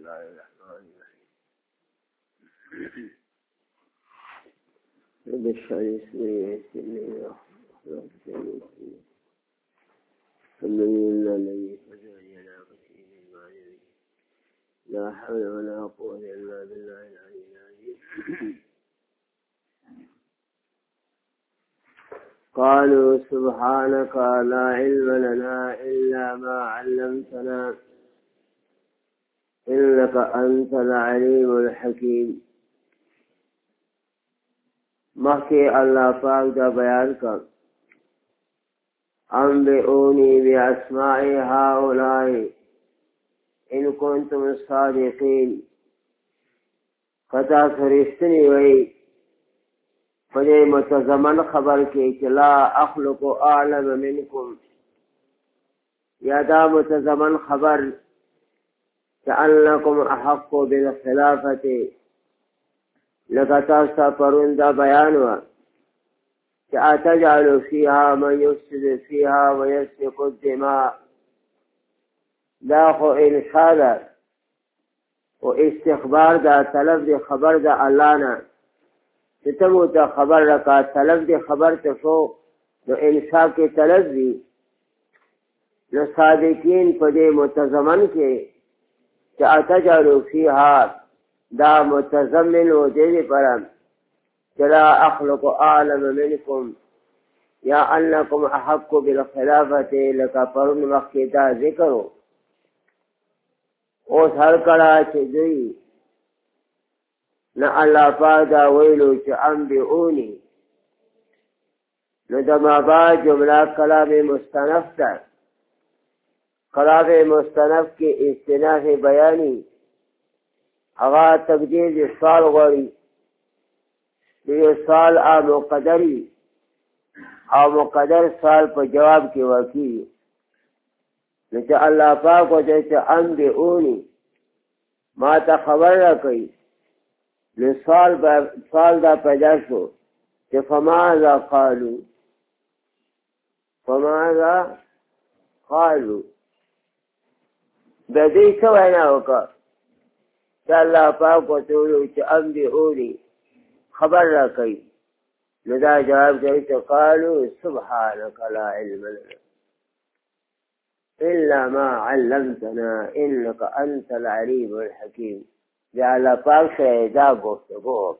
الله الرحمن الرحيم بالشريف الحمد لله الذي هداني على قتله المعين لا حول ولا قوة إلا بالله العلي العظيم. قالوا سبحانك لا علم لنا إلا ما علمتنا إنك أنت العليم الحكيم. مخي الله پاک دا بیان کر انبئوني بأسماء هؤلاء إن كنتم صادقين. قطع فرشتنی وی فدې متضمن خبر کې چې لا اخلق اعلم منكم، یا دا متضمن خبر چې انکم احق بالخلافة لکه تاسو پرون دا بیان و چې اتجعل فيها من يفسد فيها ويسفك الدماء. دا خو انشاء ده و استخبار دا طلب دی خبر دا الله نه چې ته مو ته خبر راکا طلب دی خبر ته شو نو انشاء کې طلب دی. نو صادقین په دې متضمن کې چې اتجعل فيها دا متضمن و دې پرم چې لا اخلق اعلم منكم یا انکم احق بالخلافة لکه پرون مخکې دا ذکر و. اوس هر کله چې دوی نه الله پاک دا ویلو چې انبئوني، نو د مابعد جمله کلام مستنف ده. کلام مستنف کې استناف بیانی هغه تقدیر سوال غواړي چې یو سوال مقدری او مقدر سوال په جواب کې واقع. نو چې الله پاک وجه چې انبئوني ما ته خبر راکړي، نو سوال دا پیدا شو چې فماذا قالوا د دې څه وینا وکړه چې الله پاک ورته وویل چې انبئوني خبر راکړي. نو دا جواب کوي چې قالوا سبحانك لا علم لنا إلا ما علمتنا إنك أنت العليم الحكيم. جعل پاک سے دا گفتگو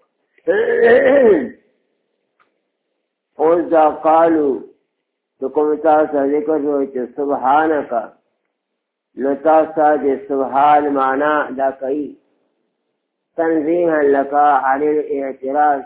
اوز دا قالو تو کمتا سا ذکر ہوئی چا سبحانکا لتا سا دے سبحان معنی دا کئی تنزیحا لکا عن الاعتراض.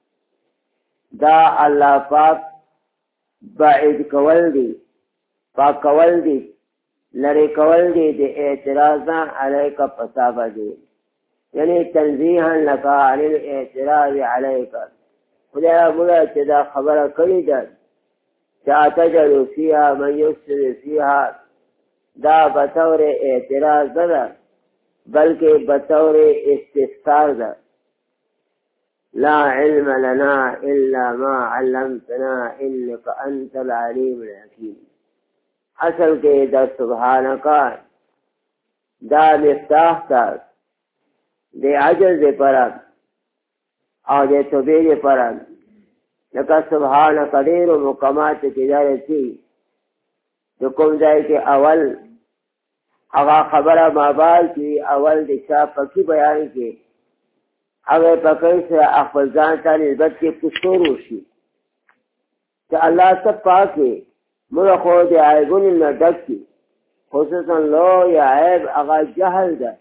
دا اللہ پاک بعید کول دی پاک کول دی لری کول دی دی اعتراضا علیکا پسابا دی، یعنی تنزیحا لکا عن الاعتراض علیکا. خدای مولا چې دا خبره کړې ده چې اتجعل فيها من يفسد فيها، دا بطور اعتراض ده بلکې بطور استفسار ده. لا علم لنا إلا ما علمتنا إنك أنت العليم الحكيم. اصل کې دا سبحانکا دا مفتاح تا دے عجز دے پرم او دے توبے دے پرم. لکا سبحانکا دیر و مقامات کی دارتی جو کم جائے کہ اول اغا خبر مابال کی اول دے شاہ پکی بیان کی اگر پکی سے اخبر جانتا نسبت کے کسور ہوشی کہ اللہ سب پاکے مر خود عیبون ندک کی خصوصا لو یا عیب اغا جہل دا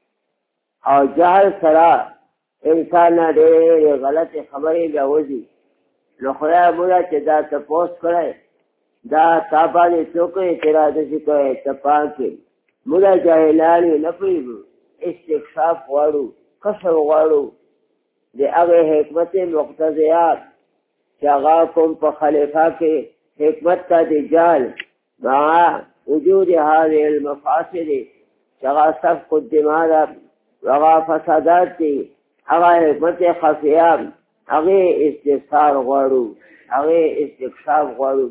او جہل سرا انسان دیر غلط خبری بیاوزی. نو خدای مولا چې دا تپوس کرے دا تابانی چوکے تیرا دسی کوئے تپاکی مولا جاہلانی نپریبو استکشاف غارو قصر غارو دے اغی حکمت مقتضیات چاگاکم پا خلیفہ کے حکمت کا دجال مع وجود هذه المفاسد چاگا سفق الدماغ وغا فسادات تی اغا حکمت خفیاب اغی استفسار غارو اغی استکشاف غارو.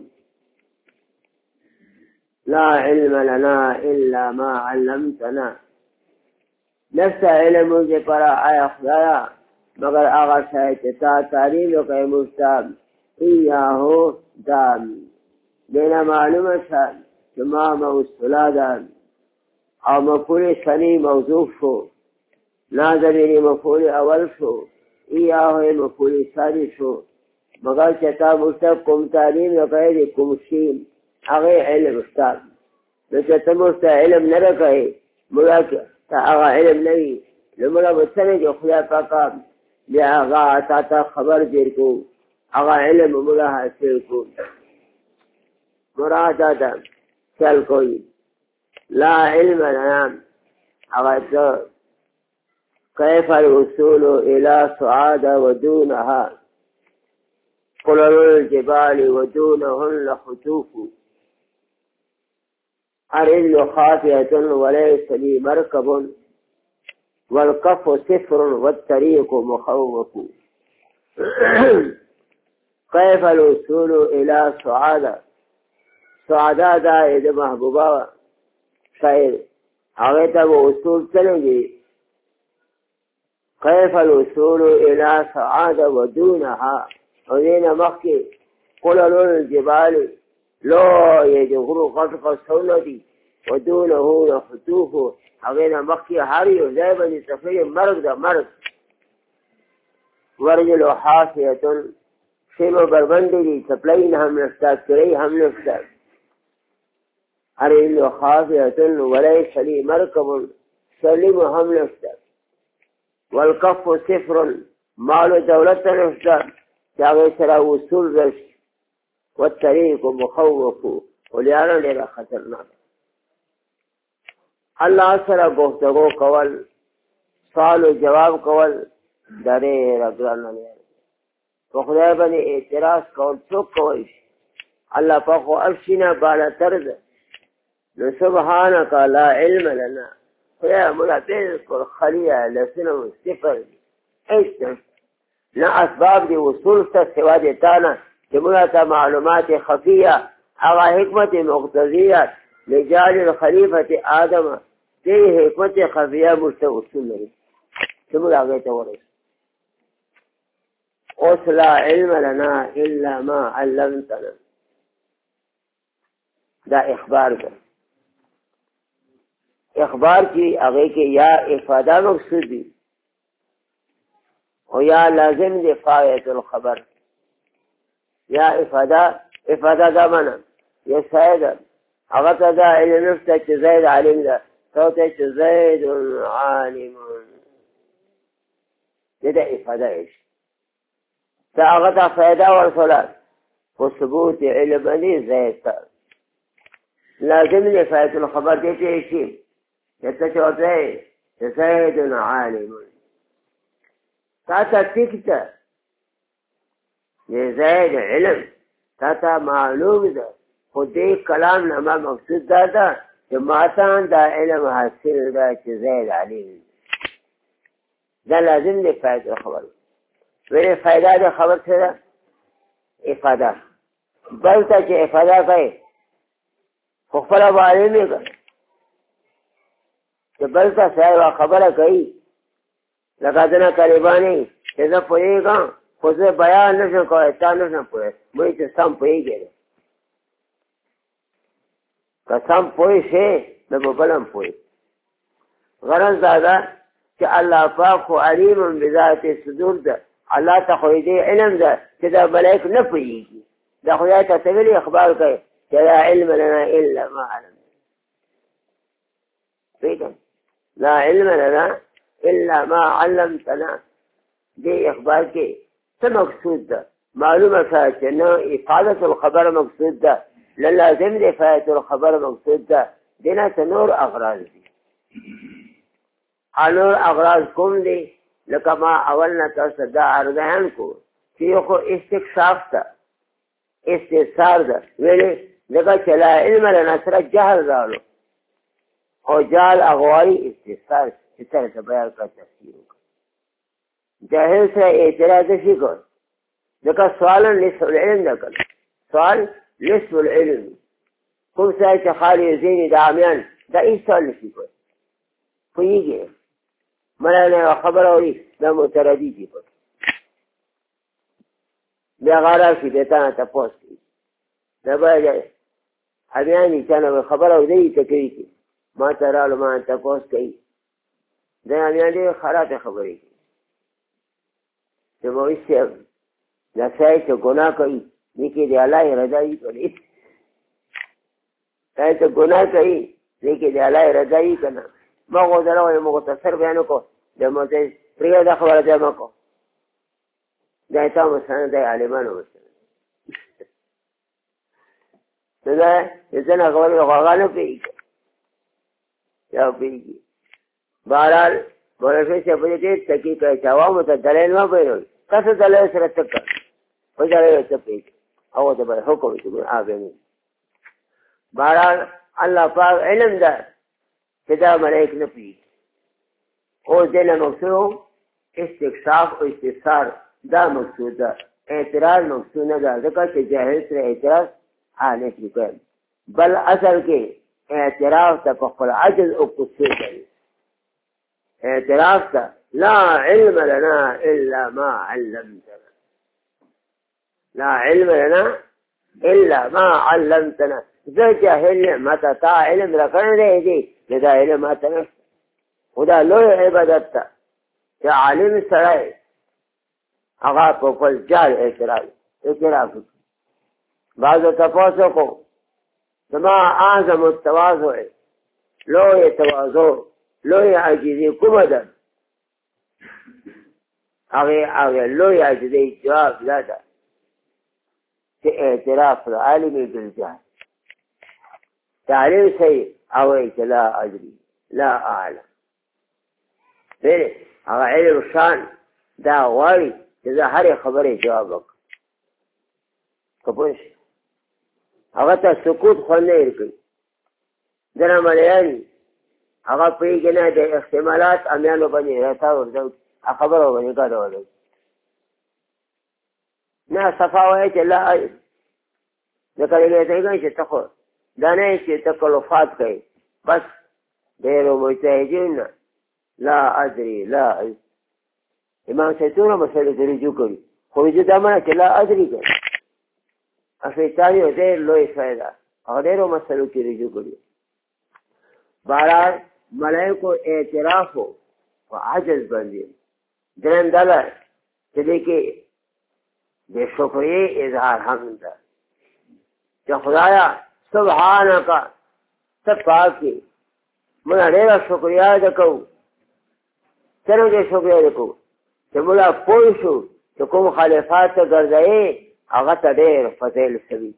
لا علم لنا إلا ما علمتنا نفس علم مجھے پرا آیا خدایا مگر آغا شاید تا تعلیم و قیم استاب ایاہو دام دینا معلوم شا جمع موصولا دام او مفعول ثانی موضوف شو نازمینی مفعول اول شو ایاہو مفعول ثانی شو مگر چتا مستق کم تعلیم و قید کم شیم اغی علم استاب نچتا مستق علم نرکے مگر تا اغا علم نوی لمرا بسنے جو خدا پاکا بیا اغا تا خبر دیر کو اغا علم ملا حاصل کو مراد آتا چل کوئی لا علم لنا اغا تو کیف الوصول الى سعاد ودونها قلل الجبال ودونهن خطوف أرل خافية وليس لي مركب والكف صفر والطريق مخوف كيف الوصول إلى سعادة سعادة دائد محبوبة شاعر آغیتا وہ اصول چلیں گے كيف الوصول إلى سعادة ودونها ودين مخي قلل الجبال لو يجغرو خطق السولدي ودونه يخطوف حقینا مخی حریو زیبنی تفریر مرگ دا مرگ ورجل و حافیتن شیب و بربندی دی سپلین هم نفتاد کری هم نفتاد ارجل و حافیتن ولیس لی مرکب سلیم هم نفتاد والکف صفر مال دولت نفتاد چاگه سرا وصول رش والطریق مخوف ولیانا لیرا خطرناک اللہ سره گفتگو کول سوال و جواب کول ډېر ګران نه په خدای باندې اعتراض کول څوک کوي الله په خو ارشینا بالا ترد نو سبحانك لا علم لنا خدای موږ بالکل خلیه لسنه صفر هیڅ نه اسباب دی وصول ته سوا دي تانا چې موږ ته معلومات خفیه او حکمت مقتضیه لجال الخلیفة آدم دی حکمت خفیہ مجھتے اصول نہیں سمجھ آگئے تو ورس اوس لا علم لنا الا ما علمتنا دا اخبار کا اخبار کی آگئے کہ یا افادہ مقصود دی اور یا لازم دی فائت الخبر یا افادہ دا منا یا سائدہ اغتا دا علم نفسه چه زید علم دا توته چه زید عالم ده افاده ایش تا اغتا فیده ورسولات و ثبوت علمانی زید تا لازم لفایت الخبر دیتے ایشی چه چوته چه زید عالم تا تکتا ده زید علم تا معلوم ده خودی کلام نما مقصود دادا کہ ماتان دا علم حاصل دا چه زید علیم دا لازم دی فائدہ خبر ویلے فائدہ دی خبر سے دا افادہ بلتا چه افادہ کئی خفلا بعلمی کئی چه بلتا صاحبہ خبر کئی لکاتنا قریبانی چه دا پوئی گا خود بیان نشن کو اتا نشن پوئی موی چه سم پوئی گئے قسم پوئی سے نہ بلم پوئی غرض دادا کہ اللہ پاک کو علیم بذات صدور دا اللہ تخویدی علم دا کہ دا ملائک نہ پوئی گی دا خدا تطویلی اخبار کہے کہ لا علم لنا الا ما علم لا علم لنا الا ما علمتنا دی اخبار کے سب مقصود دا معلومہ تھا کہ نہ افادت الخبر مقصود دا لازم دی فائدہ الخبر مقصود دا دینا تا نور اغراض دی نور اغراض کم دی لکه ما اولنا تاسو دا ارغیان کو چې خو استکشاف تا استثار دا ویلې لکه چې لا علم لنا سره جهل راولو او جهل اغواری استثار چې سره ته بیان کړه تفسیر جاهل سره اعتراض شي کول لکه سوال نصف العلم دا کړه سوال نصف العلم كم ساعة خالي زيني دعميان دا ايه سؤال نسي كوي فيجي مړه خبره وي دا متردي دي بیا غاره شي دیتا نه تپوس کوي دا باید امیانی چانه خبره دی ته کوي چې ما ته رالو ما تپوس کوي دا امیان ډېرې خرابې خبرې کوي چې مولوي صاحب دا سړی چې ګناه کوي دې کې د الله رضا وي که نه سړی چې ګناه کوي دې کې د الله رضا وي که نه ما غوځره وایم مختصر بیان وکړو د مورته پرېږده خبره ځای مه کړو دا تا مثلا دا عالمانو مثلا نو دا ځنه خبرې غوغا نه پوهېږي یا پوهېږي بهرحال مولوي صاحب په دې ډېر تحقیق کوي چې عوامو ته دلیل مه بیانوي تاسو دلیل سره څه کوئ په دلیل څه پوهېږي هغو ته باید حکم وشي ګناه بیانوي بهرحال الله پاک علم ده چې دا ملایک نه پوهېږي اوس دې نه مقصود استکشاف او استفسار دا مقصود ده اعتراض مقصود نه ده ځکه چې جاهل سره اعتراض نه شي کولی بل اصل کې اعتراف ته په خپل عجز او قصور کوي اعتراف ته لا علم لنا الا ما علمتنا لا علم لنا الا ما علمتنا زه جاهل ماته تا علم راکړی دی دا علم ماته نشته خو دا لوی عبادت ته چې عالم سړی هغه په خپل جهل اعتراف وکړي بعضو تپوس وکړو زما اعظم التواضع لوی تواضع لوی عاجزي کومه ده هغې لوی عاجزي جواب دا ده چې اعتراف العالم بالجهل تعلیم صحیح او چې لا ادري لا اعلم هغه علم شان دا غواړي چې زه هرې خبرې جواب وکړم که پوه شئ هغه ته سکوت خوند نه ورکوي ځینې ملیان هغه پوهېږي نه د احتمالات امیانو باندې رسا ورځو خبره باندې ګډه ولو نه صفا وایي چې لا ځکه دې ته کوي چې ته خو دا نه چې تکلفات کوي بس ډېرو مجتهدین لا ادري لا امام شیطونه مسئلې ته رجوع کوي خو رجوع دا معنی چې لا ادري کوي شیطان یو ډېر لوی شی ده هغه ډېرو مسلو کې رجوع کوي بهرحال ملایکو اعتراف په عجز باندې درېیم ډله چې دې کې د شکریې اظهار هم ده چې خدایه سبحانکه ته پاک یې موږ ډېره شکریا ده کوو څرنګه شکریا ده کوو چې موږ پوه شو چې کوم خلافات ته ګرځوي هغه ته ډېر فضیل شوي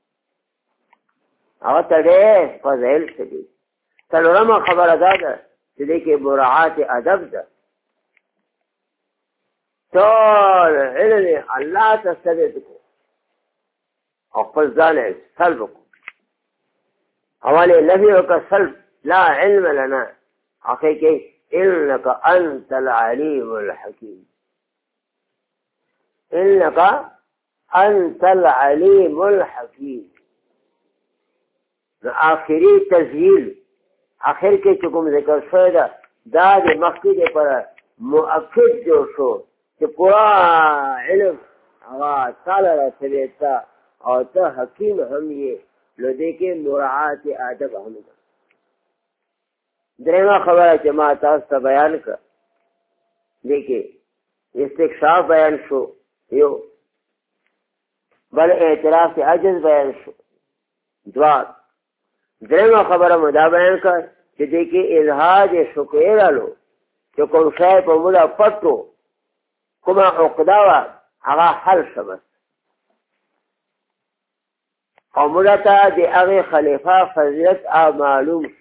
هغه ته ډېر فضیل شوي څلورمه خبره دا ده چې دې کې مراعات ادب ده ټول علم الله ته ثابت کړو او خپل ځان یې سلب کړو اول نفي وکړه سلب لا علم لنا اخر کې انك انت العليم الحكيم انك انت العليم الحكيم آخری تسهیل آخر کې چې کوم ذکر شوی ده دا د مخکې دپاره مؤکد جوړ شو چې پورا علم هغه تعالی رسوي ته او ته حکیم هم یې نو دې کې مراعات ادب هم ده درېیمه خبره چې ما تاسو ته بیان کړه دې کې استکشاف بیان شو یو بل اعتراف عجز بیان شو درېیمه خبره مو دا بیان کړه چې دې کې اظهار شکر رالو چې کوم شی په موږ پټو کومه عقده وه هغه حل شوه او موږ ته د هغې خلیفه فضیلت معلوم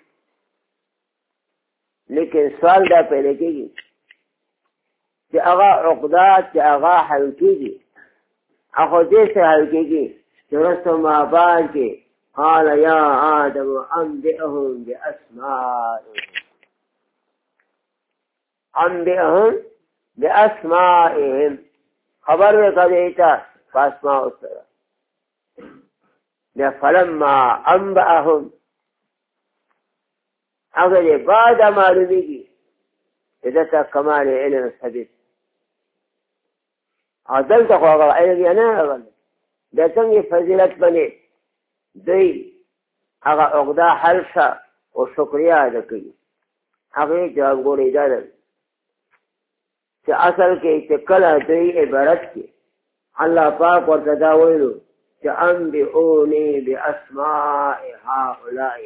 لیکن سوال دا پیدا کېږي چې هغه عقده چې هغه حل کېږي هغه دې سره حل کېږي چې وروسته مابعد کې قال یا آدم انبئهم باسمائهم خبر وکړه دې ته په اسماء سره بیا فلما انبأهم هغه دې بعد معلومیږي دته کمال علم ثابت عدل ته خو علم یې نه راغلی د څنګه فضیلت باندې دوی هغه عقده حل شه او شکریه ادا کوي هغې جواب ګورې دا ده چې اصل کې چې کله دوی عبارت کې الله پاک ورته دا ویلو چې انبئوني باسماء هؤلاء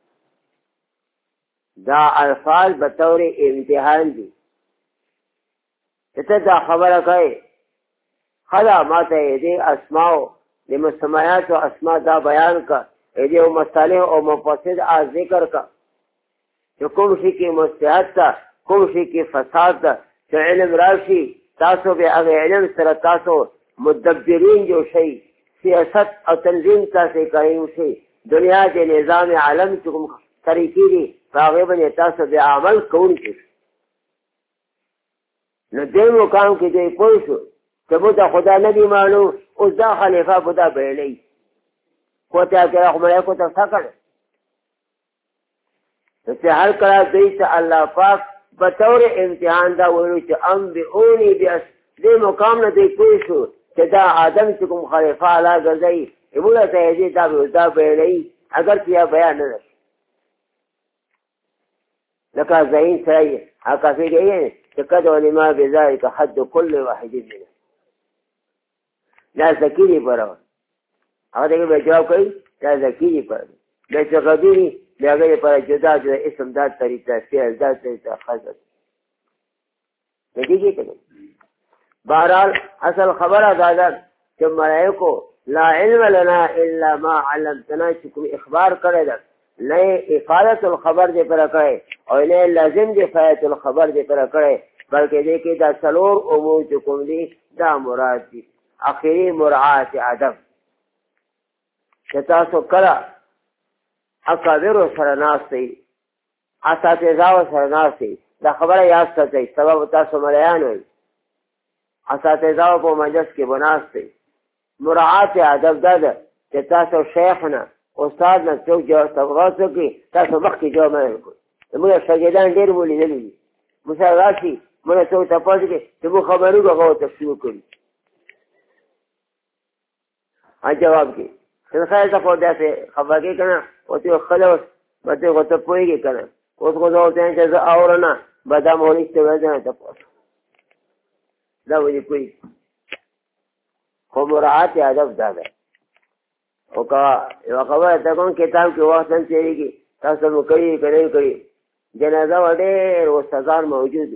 دا الفاظ بطور امتحان دي چې ته دا خبره کوي خلا ما ته دې اسماء د مسميات او اسماء دا بیان کا دې او مصالح او مفاسد ا ذکر کا چې کوم شي کې مستحب ده کوم شي کې فساد ده چې علم راشي تاسو به هغه علم سره تاسو مدبرین جو شي سیاست او تنظیم تاسو کوي شي دنیا د نظام عالم چې کوم طریقې دي هغه باندې تاسو به عمل کوئ نو دې مقام کې دې پوه شو چې بودا خدا نه دی معلوم اوس دا خلیفہ بودا بیلی کوته کې هغه ملائکه ته څکړ چې هر کله دوی ته الله پاک بطور امتحان دا ویلو چې انبئوني دې مقام نه دی پوه شو چې دا آدم چې کوم خلیفہ اعلی ګرځي ایمولا ته دې دا بیلی اگر کیا بیان نه لکه زین سره هغه کافي چې قد علما بذلك حد كل واحد منه لا ذکری پرو هغه دغه به جواب کوي لا ذکری پرو د څغدي دغه پر جدا جدا اسم دا طریقه فعل دا طریقه خاصه دې کې بہرحال اصل خبره دا ده چې ملائکو لا علم لنا الا ما علمتنا چې کوم اخبار کړی ده نه افادت الخبر دې پر کړی او نه لازم دې افادت الخبر دې پر کړی بلکې دې کې دا څلور امور چې کوم دي دا مراد دي اخیری مراعات ادب چې تاسو کله اکابر سره ناستئ اساتذه سره ناستئ دا خبره یاد ساتئ سبب تاسو مليان وي اساتذه په مجلس کې بناستئ مراعات ادب دا ده چې تاسو شیخنا استاد نه څوک تاسو کې تاسو مخکې جواب نه کوئ موږ شاګردان ډېر ولیدلي دي مساواتي موږ څو تاسو کې چې مو خبرو غوښتو تفصیل کړی جواب کې خیر ته خو داسې خبر کې کنه او ته خلوص بده غوته پويږي کنه اوس کو دا ته چې اورنه بدا مونږ ته وځه ته پوه دا وایي کوي خو مراعات ادب دا ده او کا یو خبره ته کوم کتاب کې وخت چیرېږي تاسو مو کوي کوي جنازه وړه او استادان موجود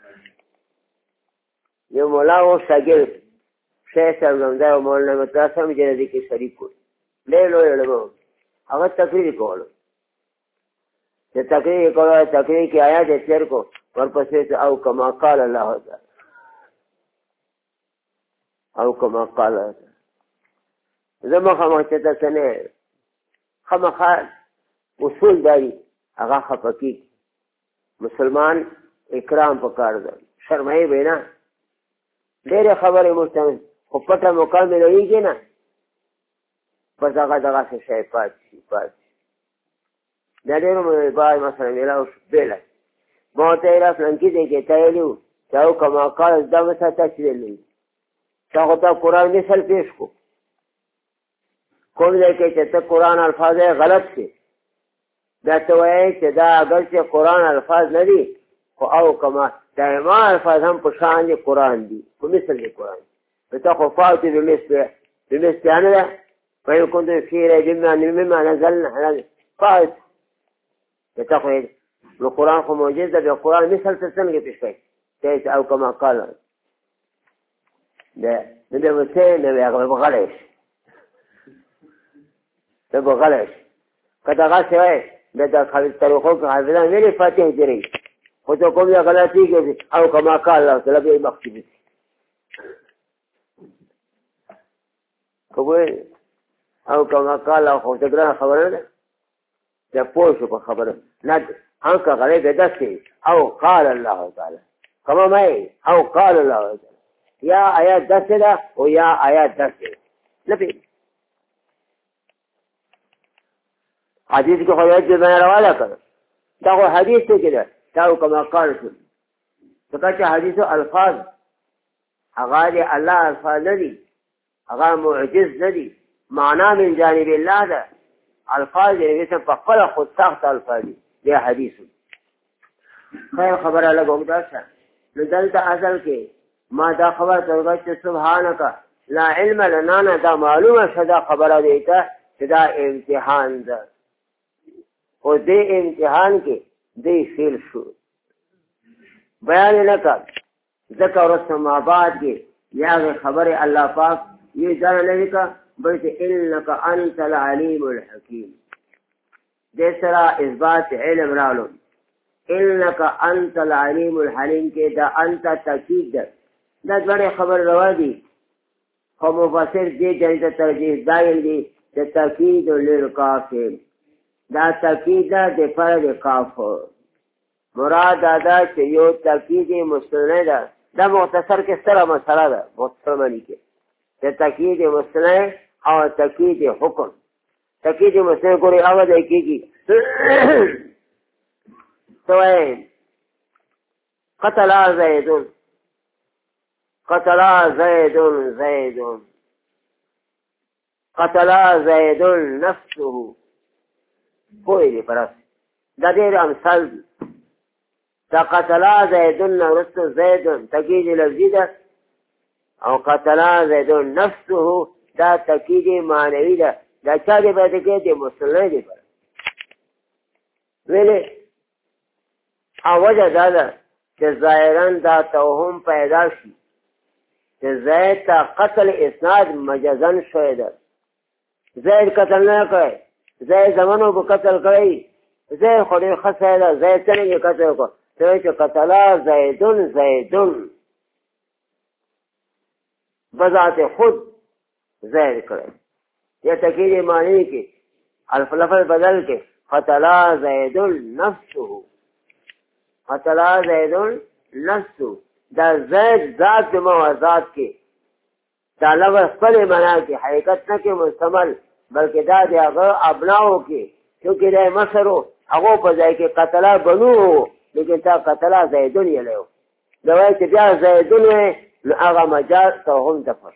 یو مولا او شاګرد شیخ څنګه او مولانا متاسم جنازه کې شریک و لیلو یلو هغه تقریر کول چې تقریر کې آیات تیر کو ورپسې او کما قال الله تعالی او کما قال زما خمسه ته سنه خمخه اصول داری هغه خپکی مسلمان اکرام پکار ده شرمای بینا ډېر خبره مستند خو پټه مکمل ویږي نه پس هغه دغه څه شی پات دا ډېر مې بای مثلا ویلاو بیل مو ته را فلانکی دې کې تایلو چاو کما قال دا مسا تشویل چاغه تا قرآن مثال پیش کو کوم ځای کې چې ته قرآن الفاظ غلط شي دا ته وایي چې دا اگر چې قرآن الفاظ نه دي خو او کما دائما الفاظ هم په شان دي قرآن دي په مثل دي قرآن ته خو فاوتي بمثل يعني وإن كنتم في ريب مما نزلنا على فاوت تقول القرآن خو موجود ده القرآن مثل تسمى بشيء كيف أو كما قال ده وسين بغلش ده بغلش كذا غاسي ده خالد تروخوك حافظان ميري فاتح جري خطوكم يا غلطي أو كما قال الله تلقي مكتب قبول او كما قال الله تقرأ خبرنا ده پوشو خبرنا ند انك غلط دسي او قال الله تعالى كما ما او قال الله تعالى يا آيات دسي ده ويا آيات دسي نبي حديث کو خیات جو میں روالا کر دا کو حدیث تو کده دا کما قال ځکه چې حدیثو الفاظ هغه د الله الفاظ نه دي، هغه معجز نه دي، معنا من جانب الله ده. الفاظ یې په خپل خود ساخت الفاظ دي حدیثو. خیر خبره لګوم ده. نو دلته اصل کې ما دا خبر درغه چې سبحانك لا علم لنا نه دا معلومه شدا خبره دی ته چې دا امتحان ده. او دې امتحان کې دې فیل شو بیان نه کړ ذکر السماوات کې یا خبره الله پاک یہ ځان نه وکړه بلکې انك انت العليم الحكيم. دې سره اثبات علم راولو. انك انت العليم الحليم کې دا انت تاکید ده. دا ډېر خبر روا دي خو مفسر دې ځای ته ترجیح دایل دي چې تاکید للکافر. دا تاکید د فرد کاف مراد دا چې یو تاکید مستند ده. دا مختصر کې سره مسله ده مختصر باندې کې چې تاکید مستند او تاکید حکم. تاکید مستند ګوري هغه د کېږي توئ قتل زید قتل زید زید قتل زید نفسه کوئی دی پرس دا دیر امثال دی. دا قتل زید نفسه زید تاکید لفظی ده او قتل زید نفسه دا تاکید معنوی ده. دا چا دی باید که دی مسلم دی پرس ویلی وجه دا ده چې ظاهرا دا توهم پیدا شي چې زید تا قتل اسناد مجازن شوی ده. زید قتل نه کړی، زید زمانو په قتل کړی، زید خو ډېر ښه سړی ده، زید څرنګه قتل وکړ چې قتل زیدون زیدون بذات خود زید کړی. یا تکید معنی کې لفظ بدل کې قتل زیدون نفسه قتل زیدون نفسه. دا زید ذات موازات کې دا لفظ خپل معنا کې حقیقت نه کې مستعمل بلکې دا د هغه ابناو کې چونکې د مصرو هغه په ځای کې قتل بنو لیکن تا قتل زیدون یې لیو دا وایي چې بیا زیدون نو هغه مجاز توهم دفر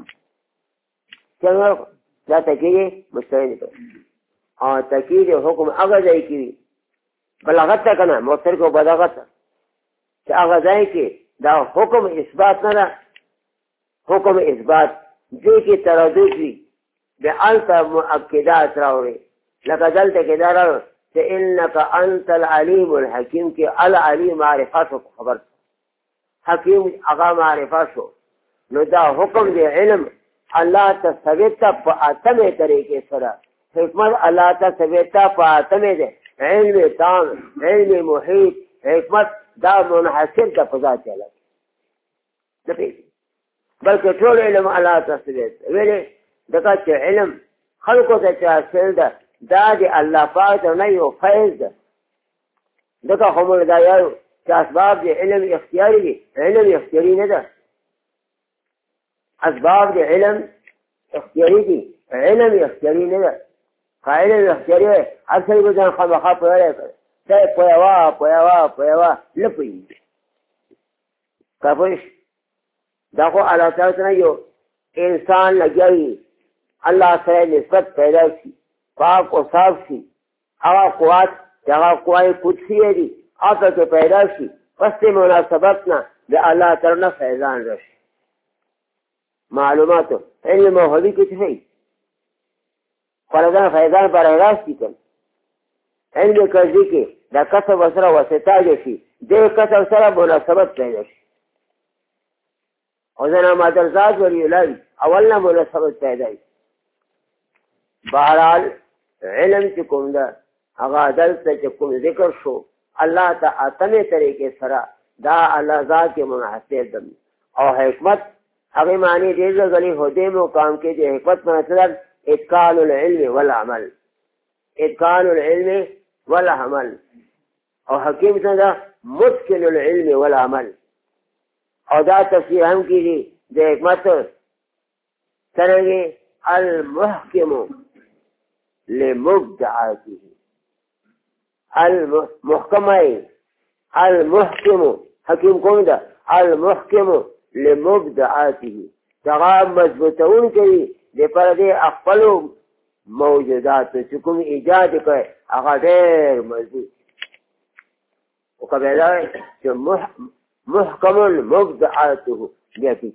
څنګه دا تکیه مستعین ده. او تکیه حکم هغه ځای کې بلاغت تا کنه مؤثر کو بلاغت چې هغه ځای کې دا حکم اثبات نه ده. حکم اثبات دې کې تردد وي به انت مؤکدات راوړي لکه دلته کې دا راوړي چې انك انت العليم الحكيم کې العليم معرفت خبر حکیم هغه معرفت شو. نو دا حکم دی علم الله تثبت په اتمه طریقې سره حکمت الله تثبت په اتمه ده. علم تام علم محیط حکمت دا منحصر ده په ذات الله نه پیږي بلکې ټول علم الله تثبت ویلې دغه چې علم خلقو ته حاصل ده دا دی الله پاک نه یو فیض ده. دغه هم دا یو چې اسباب دی علم اختیاري دي. علم اختیاري نه ده. اسباب دی علم اختیاري دي. علم اختیاري نه ده. قائل اختیاري اصل کو ځان خامخا پوهه کوي ته پوهه لپی کاپوش دا خو الله تعالی نه یو انسان لګي الله سره نسبت پیدا شي پاک او صاف شي هغه قوت هغه قوای قدسی دي هغه ته پیدا شي پس مناسبت نه د الله تعالی نه فیضان راشي معلوماتو علم او هدي کې څه فرضاً فیضان پر راستی کن علم کردی که دا کسب سره واسطه جشی ده کسب سره مناسبت پیدا شي او زنا مدرسات ولی الهی اولنا مناسبت پیدا شي. بہرحال علم چې کوم ده هغه دلته چې کوم ذکر شو الله ته اتمه طریقې سره دا الله ذات کې منحصر ده. او حکمت هغه معنی دې غلي هده مقام کې د حکمت مطلب اتقان العلم والعمل. اتقان العلم والعمل او حکیم څنګه متقن العلم والعمل. او دا تفسیر هم کیږي د حکمت څنګه المحکم لمبدعاته المحکم حکیم کوم ده المحکم لمبدعاته هغه مضبوطون کوي دپاره د خپلو موجوداتو چې کوم ایجاد کوي هغه ډېر مضبوط او که بیا دا چې محکم مبدعاته بیا ټیک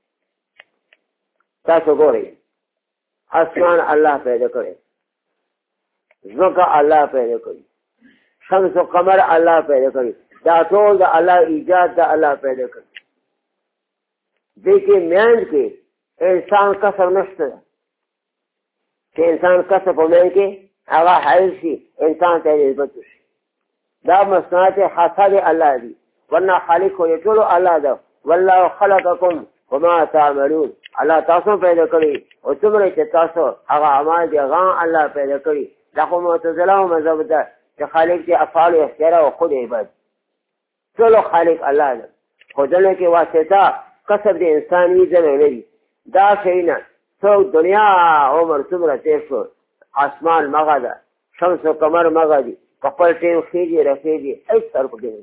تاسو ګورئ اسمان الله پیدا کړی ځمکه الله پیدا کړی شمس و قمر الله پیدا کړی دا ټول د الله ایجاد د الله پیدا کړی دې کې میانځ کې انسان کسب نشته چې انسان کسب په میانځ کې هغه حایل شي انسان ته نسبت شي دا مصنوعات خاصه د الله دي ورنه خالق خو یې ټولو الله ده والله خلقکم وما تعملون الله تاسو پیدا کړی او څومره چې تاسو هغه اعمال دي هغه الله پیدا کړی دا خو معتزله مذهب ده چې خالق دې افعال اختیار او خود عبادت ټولو خالق الله ده خو دلته کې واسطه کسب د انساني ځنه لري دا شی نه څو دنیا عمر څومره تیر شو اسمان مغه ده شمس و قمر مغه دي خپل ټیم خېږي رخېږي هیڅ فرق نه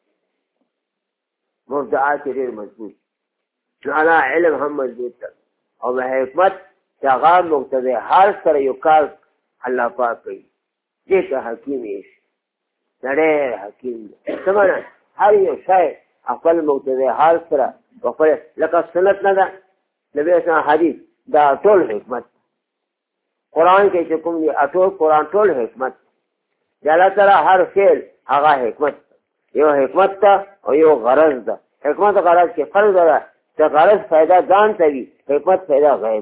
مبدعات ډېر مضبوط نو علم هم مضبوط ده او به حکمت چې هغه مقتضی حال سره یو کار الله پاک کوي دې ته حکیم یې دا ډېر حکیم دی څه معنا هر یو شی خپل مقتضی حال سره خپل لکه سنت نه ده نبی اسلام حدیث دا ټول حکمت قرآن کې چې کوم دی ټول قرآن ټول حکمت د الله تعالی هر فعل هغه حکمت یو حکمت ته او یو غرض ده حکمت غرض کې فرق ده د غرض فائدہ ځان ته وي حکمت فائدہ غیر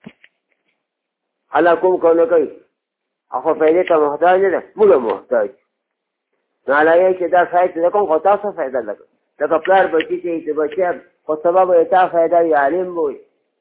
الله کوم کونه کوي هغه فائدې ته محتاج نه ده موږ محتاج نو علاوه چې دا فائدہ کوم خو تاسو فائدہ لګي لکه پلار بچی چې بچي خو سبب یې تا فائدہ یې عالم وي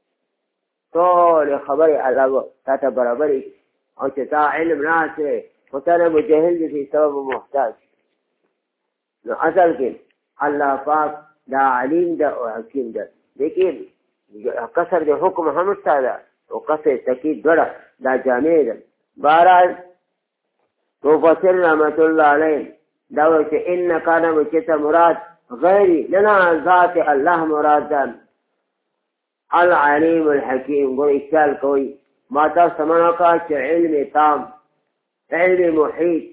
ټول خبرې الله تاسو برابرې او چې تا علم راسه خو ته مجهل دي سبب محتاج نو اصل کې الله پاک دا علیم ده او حکیم ده لیکن کسر د حکم هم شته ده او کسر تکید ګړه دا جامع ده بهرحال مفسر رحمت الله علیه دا وایي چې ان کان مچته مراد غیري لنا ذات الله مراد ده العلیم الحکیم ګور اشکال کوي ما تاسو سمانه کا چې علم تام علم محیط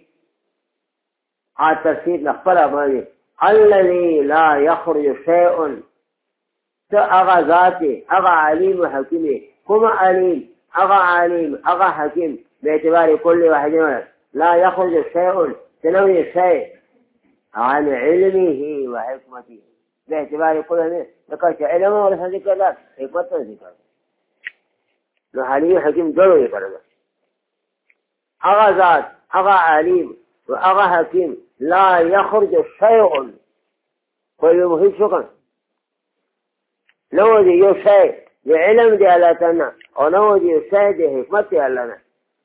تفسیر نخبر باندې الذي لا يخرج شيء اغا ذاتي اغا عليم حكيم كما عليم اغا عليم اغا حكيم باعتبار كل واحد لا يخرج شيء تنوي شيء عن علمه وحكمته باعتبار كل واحد ذكرت علمه ولا ذكر لا حكمته ذكر لو عليم حكيم دولو يقرأ اغا ذات اغا عليم واغا حكيم لا يخرج شيء فالمحيط شكرا لو دي يو شيء لعلم دي علاتنا او لو دي يو شيء دي حكمت دي علاتنا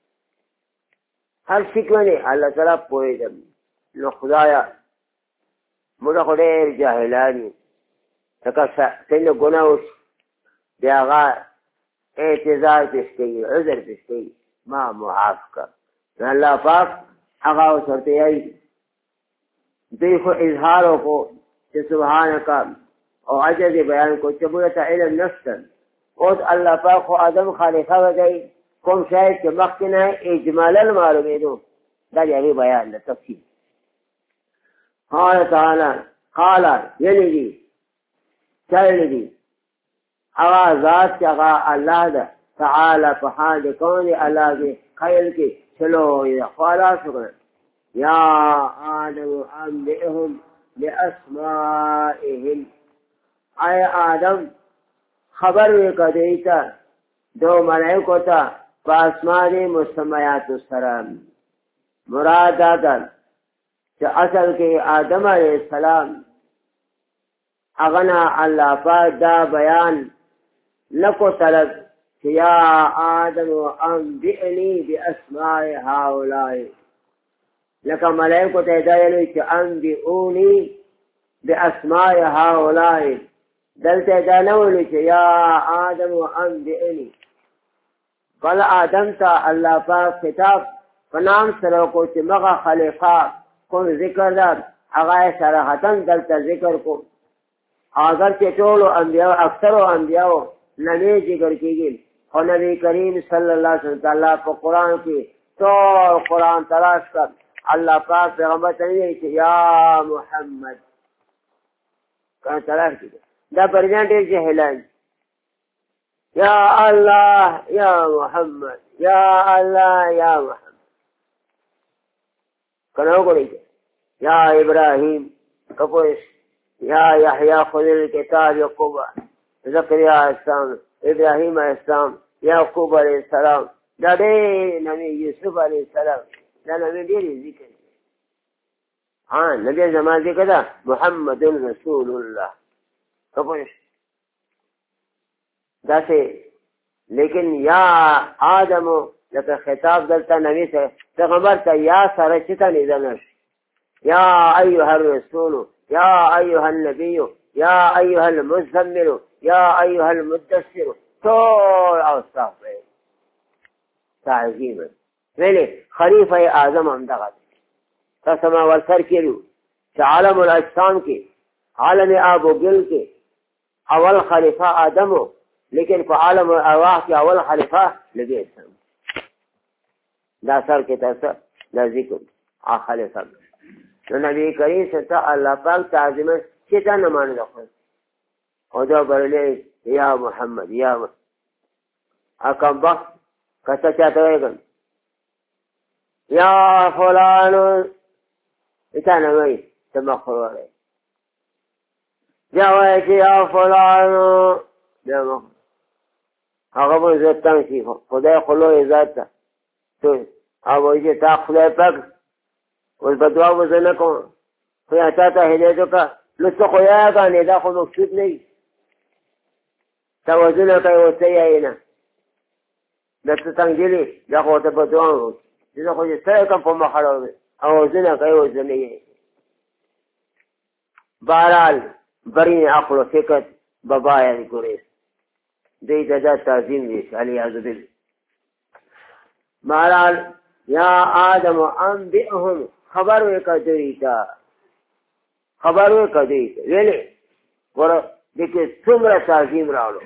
هر شكواني الله تعالى پوئدم نو خدایا مودا خدیر جاہلانی تکا سنو گناوش دي آغا اعتذار پشکئی عذر پشکئی ما معاف کر اللہ پاک آغا سرتے آئی دیکھو اظہاروں کو کہ سبحانکا اور عجز بیان کو چبولتا علم نفسن اور اللہ پاک کو آدم خالقہ وگئی کم شاید کہ مخنا ہے اجمالا معلومیدو دا جاگی بیان دا تفصیل قال تعالی قالا یعنی دی چلنی دی اغا ذات کے اغا اللہ دا تعالی پہاند کون اللہ کے خیل کے چلو یہ خوالا شکر یا آدم انبئهم باسمائهم اے آدم خبر کا دیتا دو ملائکوں تا پاسمان مسمیات السلام مراد آدم کہ اصل کے آدم علیہ السلام اغنا اللہ پاک دا بیان لکو طلب کہ یا آدم انبئنی باسماء هؤلاء لکه ملائکو ته دایلوی چې انبئونی باسماء هؤلاء دلته دا نه ویلي چې یا آدم انبئنی بل آدم ته الله پاک خطاب په نام سره کو چې مغه خلیفه کوم ذکر ده هغه صراحتاً دلته ذکر کو اگر چې ټولو انبیاء اکثرو انبیاء نبی ذکر کېږي خو نبی کریم صلی الله علیه وسلم الله په قرآن کې ټول قرآن تلاش کړ الله پاک پیغمبر ته ویل چې یا محمد کله تلاش کړي دا پرځان ډېر جهلان یا الله یا محمد یا الله یا محمد کنه وګورئ یا ابراهیم کپوش یا یحیی خذ الکتاب یعقوب زکریا السلام ابراهیم السلام یعقوب علیہ السلام دا ډېر نبی یوسف علیہ السلام دا نبی ډېر ذکر ها نبی زمان ذکر دا محمد رسول الله کپوش دا سے لیکن یا آدمو لکه خطاب دلته نبی سره پیغمبر ته یا سره چته نه دنش یا ایها الرسول یا ایها النبی یا ایها المزمل یا ایها المدثر ټول اوصاف تعظیم ویلې خلیفہ اعظم هم دغه تاسو ما ورسر کړو چې عالم الاجسام کې عالم آب و گل کې اول خلیفہ آدمو لیکن په عالم الارواح کې اول خلیفہ نبی اسلام دا سر کې تاسو دا ذکر خلیفہ نو نبی کریم صلی الله الله پاک تعظیم چې تا نه مانه خو او دا برلې یا محمد یا اکم با کته چاته وایي یا فلان اته نه وایي تمخور یا وایي یا فلان دا هغه به عزت تنگ شي خدای خلو عزت ته تو هغه چې تا خدای پاک اوس به دعا وزه نه کوم خو یا تا ته هدایت وکړه نو څه خو یاګانې دا خو مقصود نه وي توازن کوي ورته یې نه دا څه تنګېلي دا خو ورته به دعا وکړي زه خو چې سره کوم په مخ اړوم اوازونه کوي ورته نه یې بهرحال برین عقل و فکر بباید گریز دیتا دا تعظیم دیش علیہ بالله بہرحال یا آدم انبئهم خبر وکا دیتا ویلی ورہ دیکھے سمرا تعظیم راولو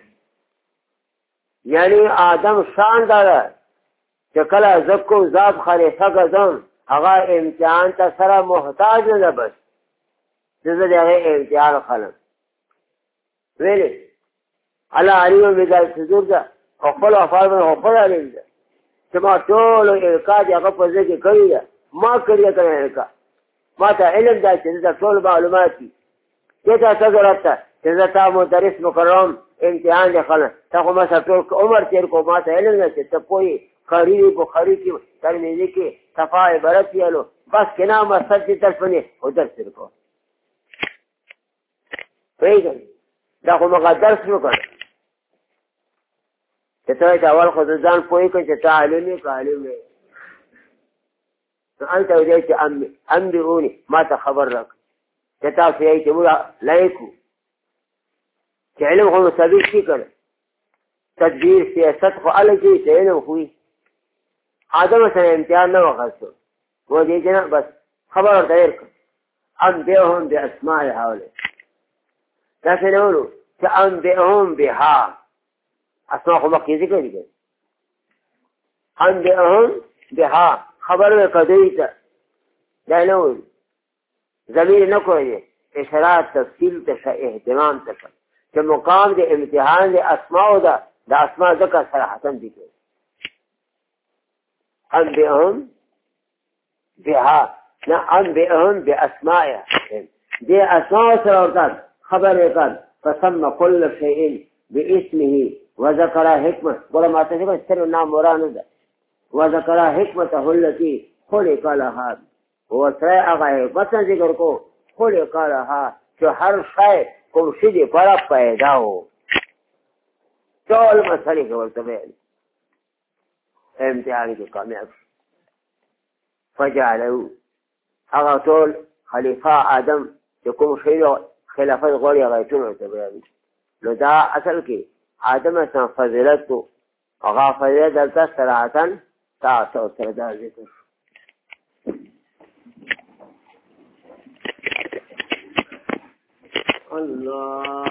یعنی آدم شان دارا چکلا زکو ذات خلیفہ گزن اغا امتحان تا سرا محتاج نہ بس جزا دیگه امتحان خلم ویلی اللہ علیم میدار صدور دا خپل افعال من خپل علیم دا چما ټول الکا دی هغه په ځکه کوي دا ما کړی کنه الکا ما ته علم دا چې دا ټول معلومات دي چې تاسو ضرورت ته تا مدرس مکرم امتحان دی خلک تا خو ما ټول عمر تیر کو ما ته علم نه چې ته پوي قاری بخاری کی ترمذی کی صفا عبارت یالو بس کنا مسجد طرفنی او درس کو پیګل دا خو مګا درس وکړ چې ته اول خو ځان پوي کړې چې تعلیم کالم نو انت وجه چې انبئوني ما ته خبر راک چې تاسو یې چې موږ لایکو چې علم خو ثابت شي کړ تدبیر سیاست خو الګي چې علم خوې آدم سره امتحان نه وخاصو و دې جنا بس خبر ورته ورک انبئهم باسماء هؤلاء تاسو نه ورو چې انبئهم بها اسماء خو مخکې ذکر دي انبئهم بها خبر وکړی ته دا نه وي ضمیر نه کوي اشارات تفصیل ته اهتمام ته چې مقام د امتحان د اسماء ده د اسماء ذکر صراحتا دي انبئهم بها نه انبئهم باسمائها دي اسماء سره خبر وکړ فسمى كل شيء باسمه وذكر حكمة ولما تجب سر نام مرانو ده وذكر حكمته التي خلق لها وسرع اغا حکمت ذکر کو خلق لها جو ہر شای کوم شی پر پیدا ہو ټول مسلې ورته امتحان کې کامیاب فجعلوا هغه ټول خلیفہ آدم چې کوم شی خلافت غوړي هغه ټول ورته بیان نو دا اصل کې آدم اسان فضیلت تو اغا فضیلت دلتا صراحتا تاسو سره دا ذکر الله